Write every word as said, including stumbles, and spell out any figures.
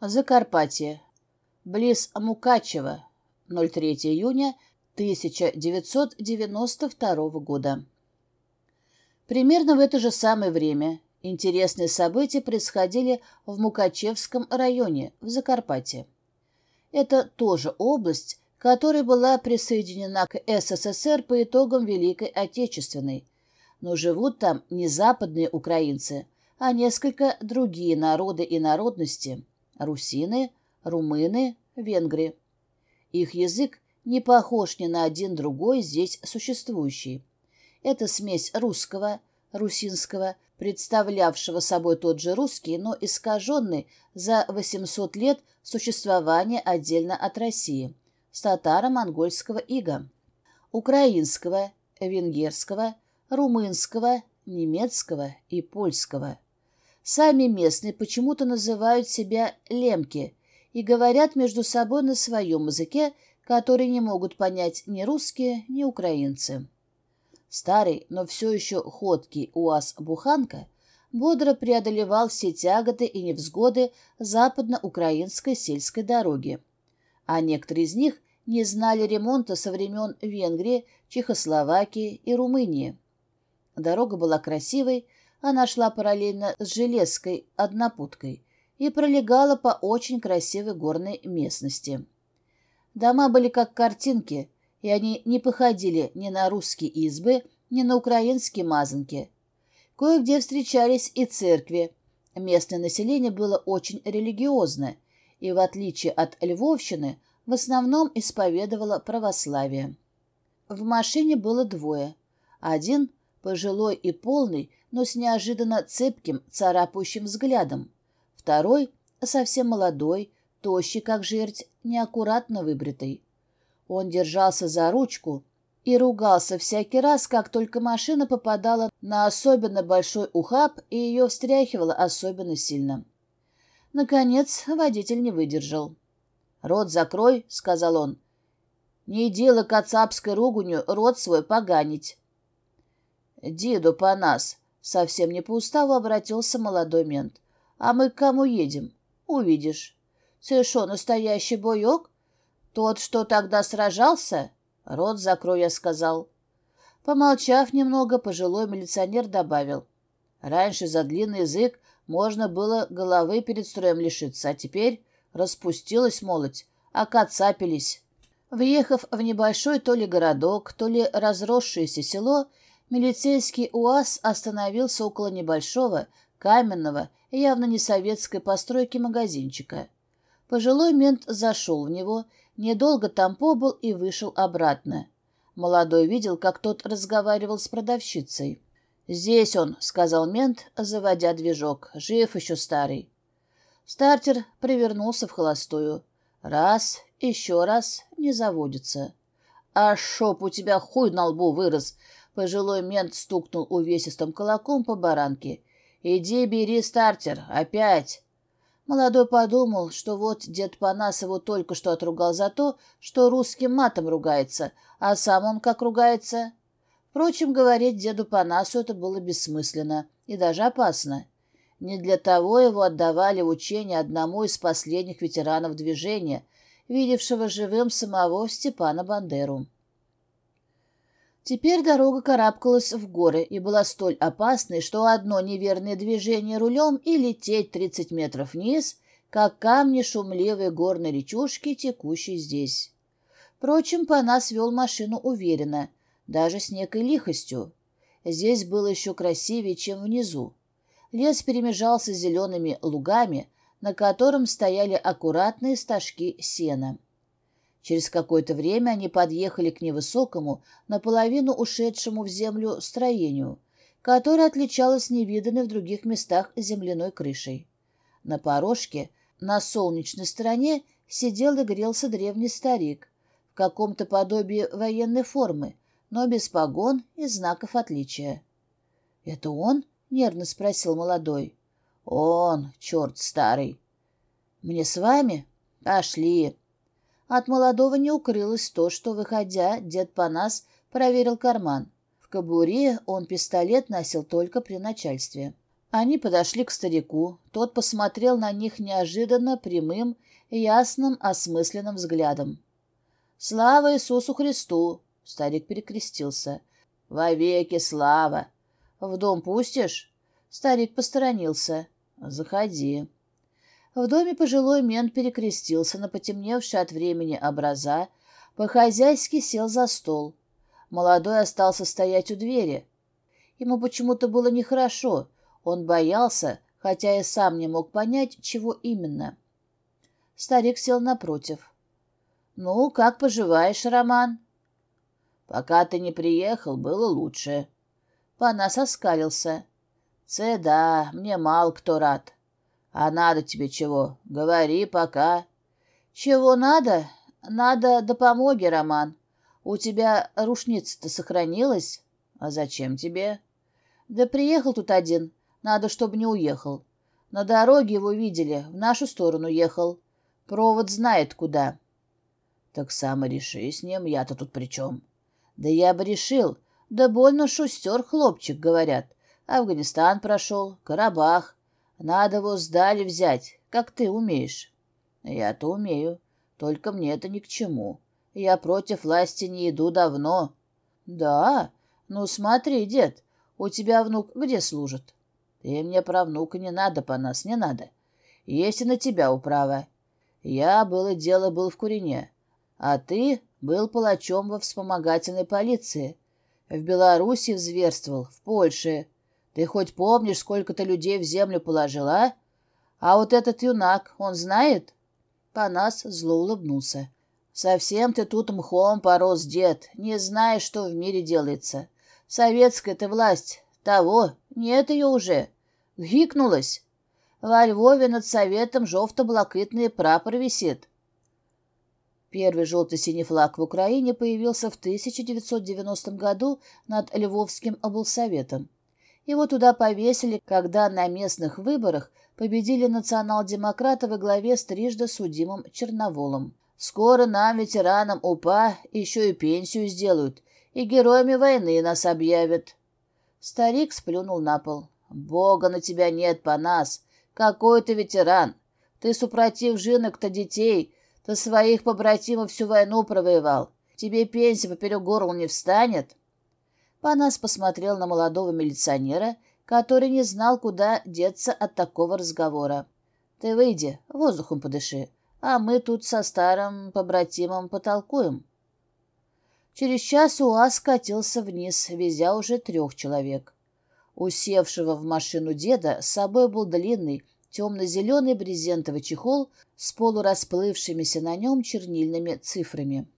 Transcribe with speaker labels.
Speaker 1: Закарпатье. Близ Мукачева. ноль третьего июня тысяча девятьсот девяносто второго года. Примерно в это же самое время интересные события происходили в Мукачевском районе в Закарпатье. Это тоже область, которая была присоединена к СССР по итогам Великой Отечественной, но живут там не западные украинцы, а несколько другие народы и народности – русины, румыны, венгры. Их язык не похож ни на один другой здесь существующий. Это смесь русского, русинского, представлявшего собой тот же русский, но искаженный за восемьсот лет существования отдельно от России, с татаро-монгольского ига, украинского, венгерского, румынского, немецкого и польского. Сами местные почему-то называют себя лемки и говорят между собой на своем языке, который не могут понять ни русские, ни украинцы. Старый, но все еще ходкий УАЗ-буханка бодро преодолевал все тяготы и невзгоды западно-украинской сельской дороги, а некоторые из них не знали ремонта со времен Венгрии, Чехословакии и Румынии. Дорога была красивой, она шла параллельно с железкой однопуткой и пролегала по очень красивой горной местности. Дома были как картинки, и они не походили ни на русские избы, ни на украинские мазанки. Кое-где встречались и церкви. Местное население было очень религиозно, и, в отличие от Львовщины, в основном исповедовало православие. В машине было двое. Один – пожилой и полный, но с неожиданно цепким, царапающим взглядом. Второй – совсем молодой, тощий, как жерть, неаккуратно выбритый. Он держался за ручку и ругался всякий раз, как только машина попадала на особенно большой ухаб и ее встряхивала особенно сильно. Наконец водитель не выдержал. «Рот закрой», — сказал он. «Не дело кацапской руганью рот свой поганить». «Деду по нас», — совсем не по уставу обратился молодой мент. «А мы к кому едем? Увидишь. Ты шо, настоящий боек? Тот, что тогда сражался?» «Рот закрой», — я сказал. Помолчав немного, пожилой милиционер добавил. «Раньше за длинный язык можно было головы перед строем лишиться, а теперь распустилась молоть, окацапились». Въехав в небольшой то ли городок, то ли разросшееся село, милицейский УАЗ остановился около небольшого, каменного, явно не советской постройки магазинчика. Пожилой мент зашел в него, недолго там побыл и вышел обратно. Молодой видел, как тот разговаривал с продавщицей. «Здесь он», — сказал мент, заводя движок. «Жив еще старый». Стартер привернулся в холостую. Раз, еще раз, не заводится. «А шоп у тебя хуй на лбу вырос!» Пожилой мент стукнул увесистым кулаком по баранке. «Иди бери стартер, опять!» Молодой подумал, что вот дед Панас его только что отругал за то, что русским матом ругается, а сам он как ругается. Впрочем, говорить деду Панасу это было бессмысленно и даже опасно. Не для того его отдавали в учение одному из последних ветеранов движения, видевшего живым самого Степана Бандеру. Теперь дорога карабкалась в горы и была столь опасной, что одно неверное движение рулем и лететь тридцать метров вниз, как камни шумливой горной речушки, текущей здесь. Впрочем, Панас вел машину уверенно, даже с некой лихостью. Здесь было еще красивее, чем внизу. Лес перемежался с зелеными лугами, на котором стояли аккуратные стажки сена. Через какое-то время они подъехали к невысокому, наполовину ушедшему в землю строению, которое отличалось невиданной в других местах земляной крышей. На порожке, на солнечной стороне, сидел и грелся древний старик в каком-то подобии военной формы, но без погон и знаков отличия. — «Это он?» — нервно спросил молодой. — «Он, черт старый». — «Мне с вами? Пошли». От молодого не укрылось то, что, выходя, дед Панас проверил карман. В кобуре он пистолет носил только при начальстве. Они подошли к старику. Тот посмотрел на них неожиданно прямым, ясным, осмысленным взглядом. «Слава Иисусу Христу!» — старик перекрестился. «Вовеки слава! В дом пустишь?» Старик посторонился. «Заходи». В доме пожилой мент перекрестился на потемневшие от времени образа, по-хозяйски сел за стол. Молодой остался стоять у двери. Ему почему-то было нехорошо. Он боялся, хотя и сам не мог понять, чего именно. Старик сел напротив. «Ну, как поживаешь, Роман?» «Пока ты не приехал, было лучше». Панас оскалился. «Це да, мне мало кто рад. А надо тебе чего? Говори пока». «Чего надо? Надо допомоги, Роман. У тебя рушница-то сохранилась? А зачем тебе?» «Да приехал тут один. Надо, чтобы не уехал. На дороге его видели, в нашу сторону ехал. Провод знает куда». «Так сам и реши с ним, я-то тут при чем?» «Да я бы решил. Да больно шустер хлопчик, говорят. Афганистан прошел, Карабах. Надо его сдали взять, как ты умеешь». «Я-то умею, только мне это ни к чему. Я против власти не иду давно». «Да? Ну смотри, дед, у тебя внук где служит?» «Ты мне про внука не надо, по нас не надо. Есть и на тебя управа. Я, было дело, был в Курине, а ты был палачом во вспомогательной полиции. В Белоруссии зверствовал, в Польше. Ты хоть помнишь, сколько ты людей в землю положила? А вот этот юнак, он знает?» Панас зло улыбнулся. «Совсем ты тут мхом порос, дед, не знаешь, что в мире делается. Советская-то власть, того, нет ее уже. Гикнулась. Во Львове над Советом жовто-блакитный прапор висит». Первый желто-синий флаг в Украине появился в тысяча девятьсот девяностом году над Львовским облсоветом. Его туда повесили, когда на местных выборах победили национал-демократы во главе с трижды судимым Черноволом. «Скоро нам, ветеранам УПА, еще и пенсию сделают, и героями войны нас объявят». Старик сплюнул на пол. «Бога на тебя нет, Панас. Какой ты ветеран? Ты, супротив женок-то детей, ты своих побратимов всю войну провоевал. Тебе пенсия поперек горла не встанет?» Панас посмотрел на молодого милиционера, который не знал, куда деться от такого разговора. «Ты выйди, воздухом подыши, а мы тут со старым побратимом потолкуем». Через час УАЗ катился вниз, везя уже трех человек. У севшего в машину деда с собой был длинный, темно-зеленый брезентовый чехол с полурасплывшимися на нем чернильными цифрами.